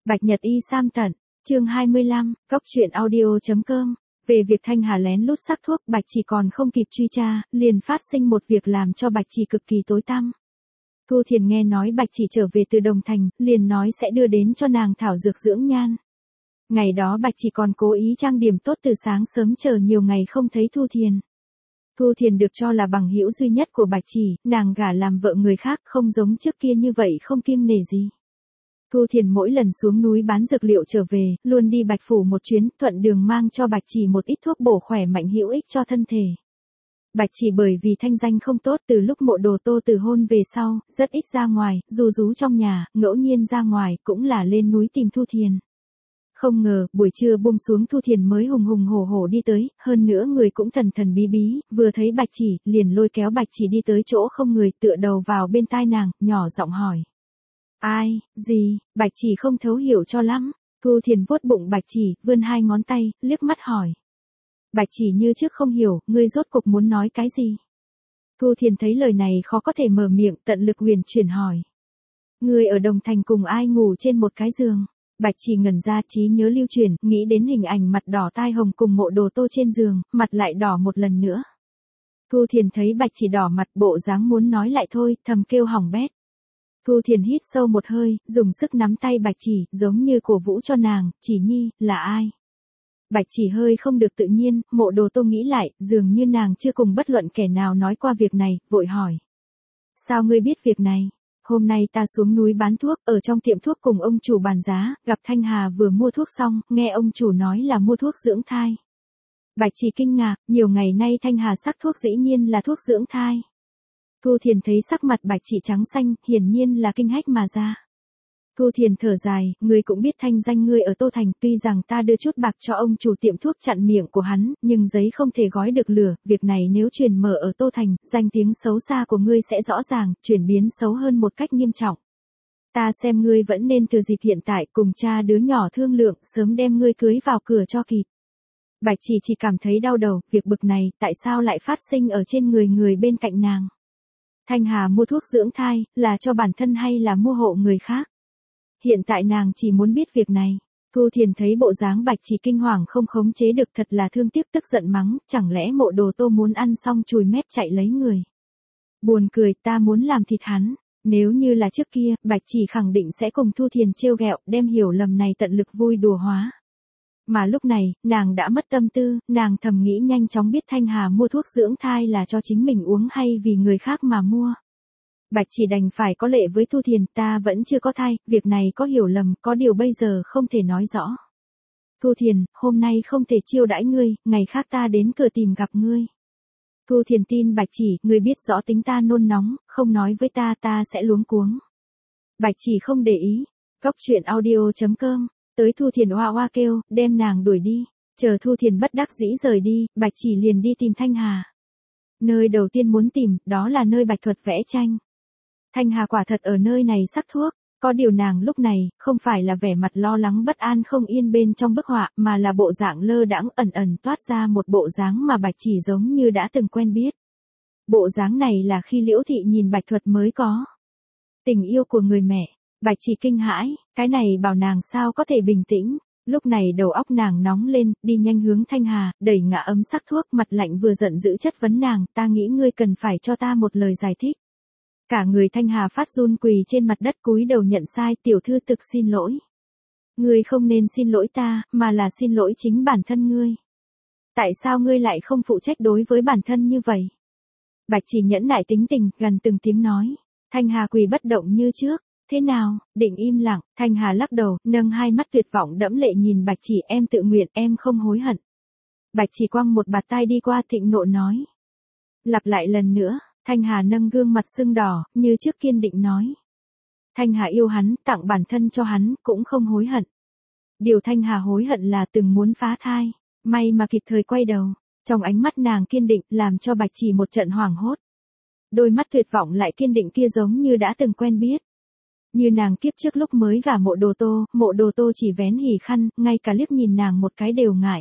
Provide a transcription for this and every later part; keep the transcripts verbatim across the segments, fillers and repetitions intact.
Bạch Nhật Y Sam Tận, chương hai mươi lăm, cốc truyện audio.com. Về việc Thanh Hà lén lút sắc thuốc, Bạch Chỉ còn không kịp truy tra, liền phát sinh một việc làm cho Bạch Chỉ cực kỳ tối tăm. Thu Thiền nghe nói Bạch Chỉ trở về từ Đồng Thành, liền nói sẽ đưa đến cho nàng thảo dược dưỡng nhan. Ngày đó Bạch Chỉ còn cố ý trang điểm tốt từ sáng sớm chờ nhiều ngày không thấy Thu Thiền. Thu Thiền được cho là bằng hữu duy nhất của Bạch Chỉ, nàng gả làm vợ người khác không giống trước kia như vậy không kiêng nể gì. Thu Thiền mỗi lần xuống núi bán dược liệu trở về, luôn đi Bạch Phủ một chuyến, thuận đường mang cho Bạch Chỉ một ít thuốc bổ khỏe mạnh hữu ích cho thân thể. Bạch Chỉ bởi vì thanh danh không tốt từ lúc Mộ Đồ Tô từ hôn về sau, rất ít ra ngoài, dù rú trong nhà, ngẫu nhiên ra ngoài cũng là lên núi tìm Thu Thiền. Không ngờ, buổi trưa buông xuống Thu Thiền mới hùng hùng hổ hổ đi tới, hơn nữa người cũng thần thần bí bí, vừa thấy Bạch Chỉ, liền lôi kéo Bạch Chỉ đi tới chỗ không người, tựa đầu vào bên tai nàng, nhỏ giọng hỏi. Ai, gì, Bạch Chỉ không thấu hiểu cho lắm. Thu Thiền vuốt bụng Bạch Chỉ, vươn hai ngón tay, liếc mắt hỏi. Bạch Chỉ như trước không hiểu, ngươi rốt cục muốn nói cái gì? Thu Thiền thấy lời này khó có thể mở miệng, tận lực huyền chuyển hỏi. Ngươi ở Đồng Thành cùng ai ngủ trên một cái giường? Bạch Chỉ ngẩn ra, trí nhớ lưu truyền, nghĩ đến hình ảnh mặt đỏ tai hồng cùng Mộ Đồ Tô trên giường, mặt lại đỏ một lần nữa. Thu Thiền thấy Bạch Chỉ đỏ mặt, bộ dáng muốn nói lại thôi, thầm kêu hỏng bét. Thu Thiền hít sâu một hơi, dùng sức nắm tay Bạch Chỉ, giống như cổ vũ cho nàng, Chỉ nhi, là ai? Bạch Chỉ hơi không được tự nhiên, Mộ Đồ Tô nghĩ lại, dường như nàng chưa cùng bất luận kẻ nào nói qua việc này, vội hỏi. Sao ngươi biết việc này? Hôm nay ta xuống núi bán thuốc, ở trong tiệm thuốc cùng ông chủ bàn giá, gặp Thanh Hà vừa mua thuốc xong, nghe ông chủ nói là mua thuốc dưỡng thai. Bạch Chỉ kinh ngạc, nhiều ngày nay Thanh Hà sắc thuốc dĩ nhiên là thuốc dưỡng thai. Thu Thiền thấy sắc mặt Bạch Chỉ trắng xanh, hiển nhiên là kinh hách mà ra. Thu Thiền thở dài, ngươi cũng biết thanh danh ngươi ở Tô Thành, tuy rằng ta đưa chút bạc cho ông chủ tiệm thuốc chặn miệng của hắn, nhưng giấy không thể gói được lửa, việc này nếu truyền mở ở Tô Thành, danh tiếng xấu xa của ngươi sẽ rõ ràng, chuyển biến xấu hơn một cách nghiêm trọng. Ta xem ngươi vẫn nên từ dịp hiện tại cùng cha đứa nhỏ thương lượng, sớm đem ngươi cưới vào cửa cho kịp. Bạch Chỉ chỉ cảm thấy đau đầu, việc bực này, tại sao lại phát sinh ở trên người người bên cạnh nàng? Thanh Hà mua thuốc dưỡng thai, là cho bản thân hay là mua hộ người khác? Hiện tại nàng chỉ muốn biết việc này. Thu Thiền thấy bộ dáng Bạch Chỉ kinh hoàng không khống chế được, thật là thương tiếc, tức giận mắng, chẳng lẽ Mộ Đồ Tô muốn ăn xong chùi mép chạy lấy người? Buồn cười, ta muốn làm thịt hắn. Nếu như là trước kia, Bạch Chỉ khẳng định sẽ cùng Thu Thiền trêu ghẹo, đem hiểu lầm này tận lực vui đùa hóa. Mà lúc này, nàng đã mất tâm tư, nàng thầm nghĩ nhanh chóng biết Thanh Hà mua thuốc dưỡng thai là cho chính mình uống hay vì người khác mà mua. Bạch Chỉ đành phải có lệ với Thu Thiền, ta vẫn chưa có thai, việc này có hiểu lầm, có điều bây giờ không thể nói rõ. Thu Thiền, hôm nay không thể chiêu đãi ngươi, ngày khác ta đến cửa tìm gặp ngươi. Thu Thiền tin Bạch Chỉ, ngươi biết rõ tính ta nôn nóng, không nói với ta ta sẽ luống cuống. Bạch Chỉ không để ý. Cốc truyện audio.com. Tới Thu Thiền oa oa kêu, đem nàng đuổi đi. Chờ Thu Thiền bất đắc dĩ rời đi, Bạch Chỉ liền đi tìm Thanh Hà. Nơi đầu tiên muốn tìm, đó là nơi Bạch Thuật vẽ tranh. Thanh Hà quả thật ở nơi này sắc thuốc, có điều nàng lúc này, không phải là vẻ mặt lo lắng bất an không yên bên trong bức họa, mà là bộ dạng lơ đãng ẩn ẩn toát ra một bộ dáng mà Bạch Chỉ giống như đã từng quen biết. Bộ dáng này là khi Liễu Thị nhìn Bạch Thuật mới có. Tình yêu của người mẹ. Bạch Chỉ kinh hãi, cái này bảo nàng sao có thể bình tĩnh. Lúc này đầu óc nàng nóng lên, đi nhanh hướng Thanh Hà, đẩy ngã ấm sắc thuốc, mặt lạnh vừa giận dữ chất vấn nàng, ta nghĩ ngươi cần phải cho ta một lời giải thích. Cả người Thanh Hà phát run quỳ trên mặt đất cúi đầu nhận sai, tiểu thư thực xin lỗi. Ngươi không nên xin lỗi ta, mà là xin lỗi chính bản thân ngươi. Tại sao ngươi lại không phụ trách đối với bản thân như vậy? Bạch Chỉ nhẫn nại tính tình, gần từng tiếng nói. Thanh Hà quỳ bất động như trước. Thế nào, định im lặng, Thanh Hà lắc đầu, nâng hai mắt tuyệt vọng đẫm lệ nhìn Bạch Chỉ, em tự nguyện, em không hối hận. Bạch Chỉ quăng một bạt tai đi qua, thịnh nộ nói. Lặp lại lần nữa, Thanh Hà nâng gương mặt sưng đỏ, như trước kiên định nói. Thanh Hà yêu hắn, tặng bản thân cho hắn, cũng không hối hận. Điều Thanh Hà hối hận là từng muốn phá thai, may mà kịp thời quay đầu, trong ánh mắt nàng kiên định, làm cho Bạch Chỉ một trận hoảng hốt. Đôi mắt tuyệt vọng lại kiên định kia giống như đã từng quen biết. Như nàng kiếp trước lúc mới gả Mộ Đồ Tô, Mộ Đồ Tô chỉ vén hỉ khăn, ngay cả liếc nhìn nàng một cái đều ngại.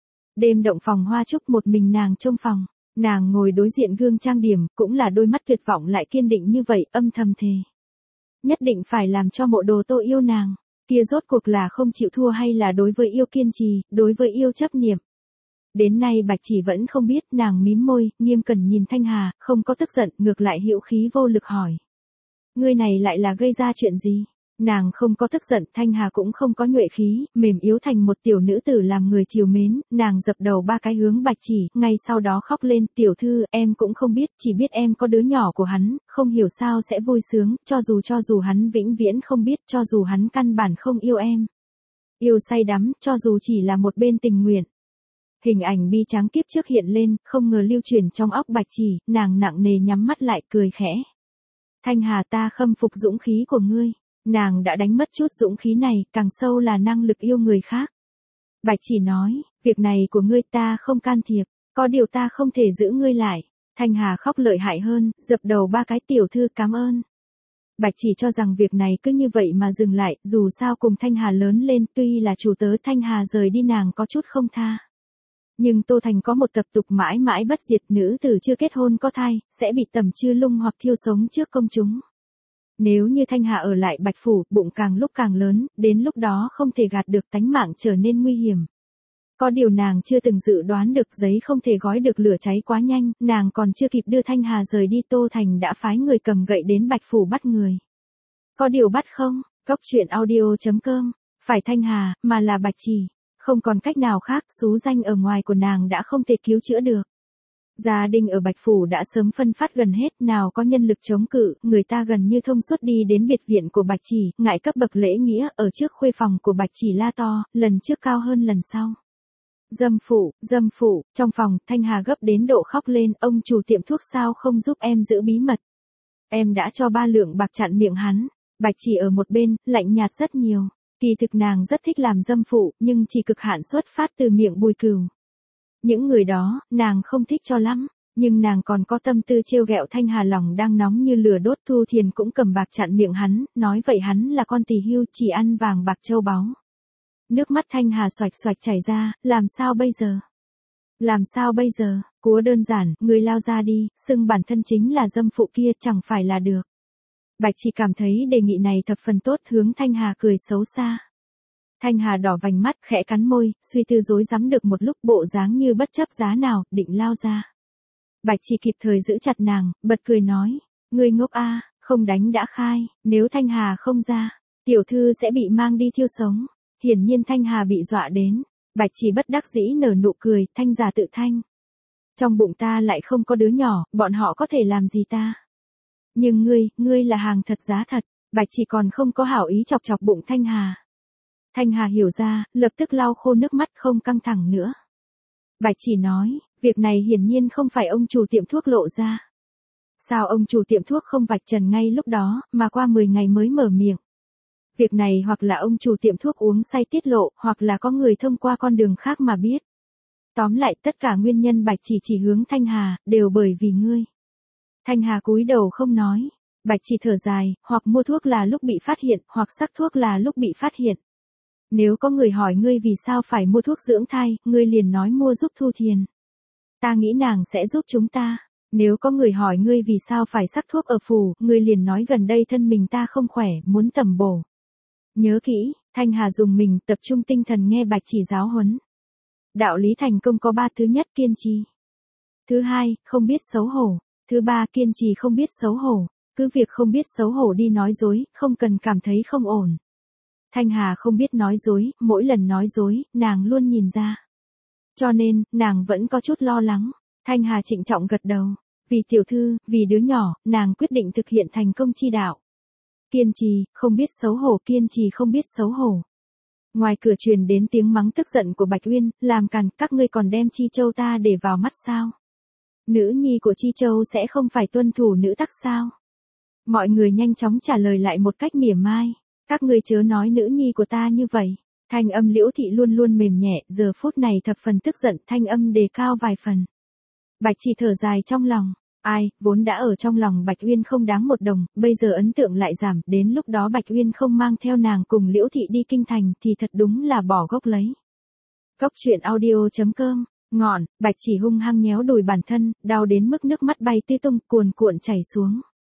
Đêm động phòng hoa trúc một mình nàng trong phòng, nàng ngồi đối diện gương trang điểm, cũng là đôi mắt tuyệt vọng lại kiên định như vậy, âm thầm thề. Nhất định phải làm cho Mộ Đồ Tô yêu nàng. Kia rốt cuộc là không chịu thua hay là đối với yêu kiên trì, đối với yêu chấp niệm. Đến nay Bạch Chỉ vẫn không biết, nàng mím môi, nghiêm cẩn nhìn Thanh Hà, không có tức giận, ngược lại hữu khí vô lực hỏi. Ngươi này lại là gây ra chuyện gì? Nàng không có tức giận, Thanh Hà cũng không có nhuệ khí, mềm yếu thành một tiểu nữ tử làm người chiều mến, nàng dập đầu ba cái hướng Bạch Chỉ, ngay sau đó khóc lên, tiểu thư, em cũng không biết, chỉ biết em có đứa nhỏ của hắn, không hiểu sao sẽ vui sướng, cho dù cho dù hắn vĩnh viễn không biết, cho dù hắn căn bản không yêu em. Yêu say đắm, cho dù chỉ là một bên tình nguyện. Hình ảnh bi tráng kiếp trước hiện lên, không ngờ lưu truyền trong óc Bạch Chỉ, nàng nặng nề nhắm mắt lại cười khẽ. Thanh Hà, ta khâm phục dũng khí của ngươi. Nàng đã đánh mất chút dũng khí này, càng sâu là năng lực yêu người khác. Bạch Chỉ nói, việc này của ngươi ta không can thiệp, có điều ta không thể giữ ngươi lại. Thanh Hà khóc lợi hại hơn, dập đầu ba cái, tiểu thư cảm ơn. Bạch Chỉ cho rằng việc này cứ như vậy mà dừng lại, dù sao cùng Thanh Hà lớn lên, tuy là chủ tớ Thanh Hà rời đi nàng có chút không tha. Nhưng Tô Thành có một tập tục mãi mãi bất diệt, nữ tử chưa kết hôn có thai, sẽ bị tẩm chư lung hoặc thiêu sống trước công chúng. Nếu như Thanh Hà ở lại Bạch Phủ, bụng càng lúc càng lớn, đến lúc đó không thể gạt được, tánh mạng trở nên nguy hiểm. Có điều nàng chưa từng dự đoán được, giấy không thể gói được lửa cháy quá nhanh, nàng còn chưa kịp đưa Thanh Hà rời đi, Tô Thành đã phái người cầm gậy đến Bạch Phủ bắt người. Có điều bắt không? Cốc truyện audio chấm com. Phải Thanh Hà, mà là Bạch Chỉ. Không còn cách nào khác, xú danh ở ngoài của nàng đã không thể cứu chữa được. Gia đình ở Bạch Phủ đã sớm phân phát gần hết, nào có nhân lực chống cự, người ta gần như thông suốt đi đến biệt viện của Bạch Chỉ, ngại cấp bậc lễ nghĩa, ở trước khuê phòng của Bạch Chỉ la to, lần trước cao hơn lần sau. Dâm phụ, dâm phụ, trong phòng, Thanh Hà gấp đến độ khóc lên, ông chủ tiệm thuốc sao không giúp em giữ bí mật. Em đã cho ba lượng bạc chặn miệng hắn. Bạch Chỉ ở một bên, lạnh nhạt rất nhiều. Kỳ thực nàng rất thích làm dâm phụ, nhưng chỉ cực hạn xuất phát từ miệng Bùi Cửu. Những người đó, nàng không thích cho lắm, nhưng nàng còn có tâm tư trêu ghẹo Thanh Hà, lòng đang nóng như lửa đốt. Thu Thiền cũng cầm bạc chặn miệng hắn, nói vậy hắn là con tỳ hưu, chỉ ăn vàng bạc châu báu. Nước mắt Thanh Hà xoạch xoạch chảy ra, làm sao bây giờ? Làm sao bây giờ? Cúa đơn giản, người lao ra đi, xưng bản thân chính là dâm phụ kia chẳng phải là được. Bạch Chỉ cảm thấy đề nghị này thập phần tốt, hướng Thanh Hà cười xấu xa. Thanh Hà đỏ vành mắt, khẽ cắn môi, suy tư rối rắm được một lúc, bộ dáng như bất chấp giá nào, định lao ra. Bạch Chỉ kịp thời giữ chặt nàng, bật cười nói, ngươi ngốc a, không đánh đã khai, nếu Thanh Hà không ra, tiểu thư sẽ bị mang đi thiêu sống. Hiển nhiên Thanh Hà bị dọa đến, Bạch Chỉ bất đắc dĩ nở nụ cười, thanh giả tự thanh. Trong bụng ta lại không có đứa nhỏ, bọn họ có thể làm gì ta? Nhưng ngươi, ngươi là hàng thật giá thật, Bạch Chỉ còn không có hảo ý chọc chọc bụng Thanh Hà. Thanh Hà hiểu ra, lập tức lau khô nước mắt, không căng thẳng nữa. Bạch Chỉ nói, việc này hiển nhiên không phải ông chủ tiệm thuốc lộ ra. Sao ông chủ tiệm thuốc không vạch trần ngay lúc đó, mà qua mười ngày mới mở miệng? Việc này hoặc là ông chủ tiệm thuốc uống say tiết lộ, hoặc là có người thông qua con đường khác mà biết. Tóm lại tất cả nguyên nhân Bạch Chỉ chỉ hướng Thanh Hà, đều bởi vì ngươi. Thanh Hà cúi đầu không nói. Bạch Chỉ thở dài, hoặc mua thuốc là lúc bị phát hiện, hoặc sắc thuốc là lúc bị phát hiện. Nếu có người hỏi ngươi vì sao phải mua thuốc dưỡng thai, ngươi liền nói mua giúp Thu Thiền. Ta nghĩ nàng sẽ giúp chúng ta. Nếu có người hỏi ngươi vì sao phải sắc thuốc ở phủ, ngươi liền nói gần đây thân mình ta không khỏe, muốn tầm bổ. Nhớ kỹ, Thanh Hà dùng mình tập trung tinh thần nghe Bạch Chỉ giáo huấn. Đạo lý thành công có ba: thứ nhất, kiên trì. Thứ hai, không biết xấu hổ. Thứ ba, kiên trì không biết xấu hổ. Cứ việc không biết xấu hổ đi nói dối, không cần cảm thấy không ổn. Thanh Hà không biết nói dối, mỗi lần nói dối, nàng luôn nhìn ra. Cho nên, nàng vẫn có chút lo lắng. Thanh Hà trịnh trọng gật đầu. Vì tiểu thư, vì đứa nhỏ, nàng quyết định thực hiện thành công chi đạo. Kiên trì, không biết xấu hổ, kiên trì không biết xấu hổ. Ngoài cửa truyền đến tiếng mắng tức giận của Bạch Uyên, làm càn, các ngươi còn đem Chi Châu ta để vào mắt sao? Nữ nhi của Chi Châu sẽ không phải tuân thủ nữ tắc sao? Mọi người nhanh chóng trả lời lại một cách mỉa mai. Các ngươi chớ nói nữ nhi của ta như vậy. Thanh âm Liễu Thị luôn luôn mềm nhẹ, giờ phút này thập phần tức giận, thanh âm đề cao vài phần. Bạch Chỉ thở dài trong lòng. Ai, vốn đã ở trong lòng Bạch Uyên không đáng một đồng, bây giờ ấn tượng lại giảm, đến lúc đó Bạch Uyên không mang theo nàng cùng Liễu Thị đi kinh thành thì thật đúng là bỏ gốc lấy. Cốc truyện audio chấm com, ngọn, Bạch Chỉ hung hăng nhéo đùi bản thân, đau đến mức nước mắt bay tứ tung, cuồn cuộn chảy xuống.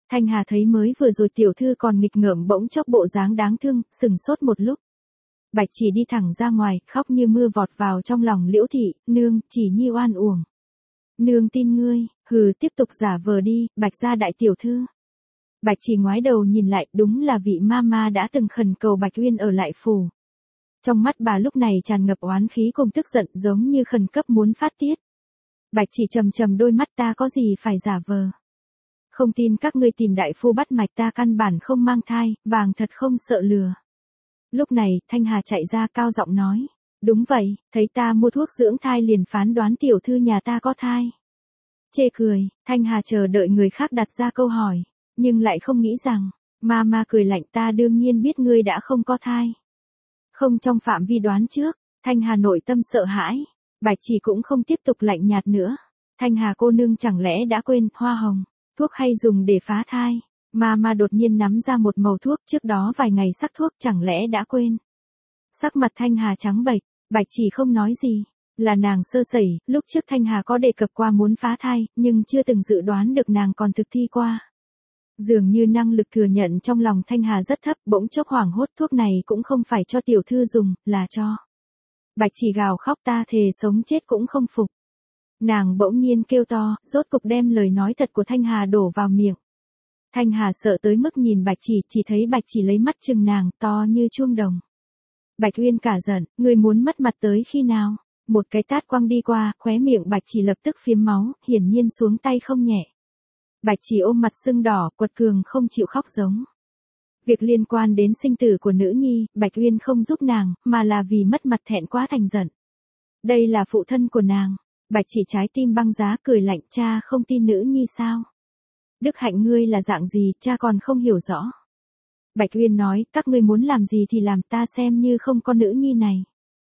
Thanh Hà thấy mới vừa rồi tiểu thư còn nghịch ngợm bỗng chốc bộ dáng đáng thương, sừng sốt một lúc. Bạch Chỉ đi thẳng ra ngoài, khóc như mưa vọt vào trong lòng Liễu thị, nương, chỉ nhi oan uổng. Nương tin ngươi, hừ tiếp tục giả vờ đi, Bạch gia đại tiểu thư. Bạch Chỉ ngoái đầu nhìn lại, đúng là vị mama đã từng khẩn cầu Bạch Uyên ở lại phủ. Trong mắt bà lúc này tràn ngập oán khí cùng tức giận giống như khẩn cấp muốn phát tiết. Bạch Chỉ trầm trầm đôi mắt, ta có gì phải giả vờ. Không tin các ngươi tìm đại phu bắt mạch, ta căn bản không mang thai, vàng thật không sợ lừa. Lúc này, Thanh Hà chạy ra cao giọng nói. Đúng vậy, thấy ta mua thuốc dưỡng thai liền phán đoán tiểu thư nhà ta có thai. Chê cười, Thanh Hà chờ đợi người khác đặt ra câu hỏi, nhưng lại không nghĩ rằng, mama cười lạnh, ta đương nhiên biết ngươi đã không có thai. Không trong phạm vi đoán trước, Thanh Hà nội tâm sợ hãi, Bạch Chỉ cũng không tiếp tục lạnh nhạt nữa. Thanh Hà cô nương chẳng lẽ đã quên, hoa hồng, thuốc hay dùng để phá thai. Mama đột nhiên nắm ra một mẩu thuốc, trước đó vài ngày sắc thuốc, chẳng lẽ đã quên. Sắc mặt Thanh Hà trắng bệch, Bạch Chỉ không nói gì, là nàng sơ sẩy, lúc trước Thanh Hà có đề cập qua muốn phá thai, nhưng chưa từng dự đoán được nàng còn thực thi qua. Dường như năng lực thừa nhận trong lòng Thanh Hà rất thấp, bỗng chốc hoảng hốt, thuốc này cũng không phải cho tiểu thư dùng, là cho. Bạch Chỉ gào khóc, ta thề sống chết cũng không phục. Nàng bỗng nhiên kêu to, rốt cục đem lời nói thật của Thanh Hà đổ vào miệng. Thanh Hà sợ tới mức nhìn Bạch Chỉ, chỉ thấy Bạch Chỉ lấy mắt chừng nàng, to như chuông đồng. Bạch Uyên cả giận, ngươi muốn mất mặt tới khi nào? Một cái tát quăng đi qua, khóe miệng Bạch Chỉ lập tức phiếm máu, hiển nhiên xuống tay không nhẹ. Bạch Chỉ ôm mặt sưng đỏ, quật cường không chịu khóc giống. Việc liên quan đến sinh tử của nữ nhi, Bạch Uyên không giúp nàng, mà là vì mất mặt thẹn quá thành giận. Đây là phụ thân của nàng. Bạch Chỉ trái tim băng giá, cười lạnh, cha không tin nữ nhi sao? Đức hạnh ngươi là dạng gì, cha còn không hiểu rõ. Bạch Uyên nói, các ngươi muốn làm gì thì làm, ta xem như không có nữ nhi này.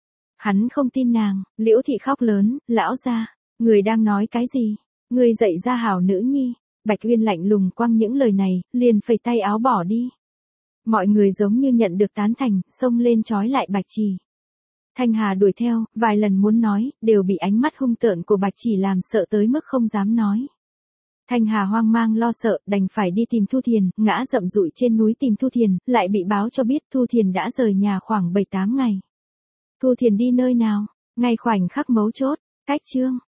Hắn không tin nàng, Liễu thị khóc lớn, lão gia, người đang nói cái gì? Ngươi dạy ra hảo nữ nhi. Bạch Uyên lạnh lùng quăng những lời này, liền phẩy tay áo bỏ đi. Mọi người giống như nhận được tán thành, xông lên trói lại Bạch Chỉ. Thanh Hà đuổi theo, vài lần muốn nói, đều bị ánh mắt hung tợn của Bạch Chỉ làm sợ tới mức không dám nói. Thanh Hà hoang mang lo sợ, đành phải đi tìm Thu Thiền, ngã dậm dụi trên núi tìm Thu Thiền, lại bị báo cho biết Thu Thiền đã rời nhà khoảng bảy tám ngày. Thu Thiền đi nơi nào? Ngay khoảnh khắc mấu chốt, cách chương.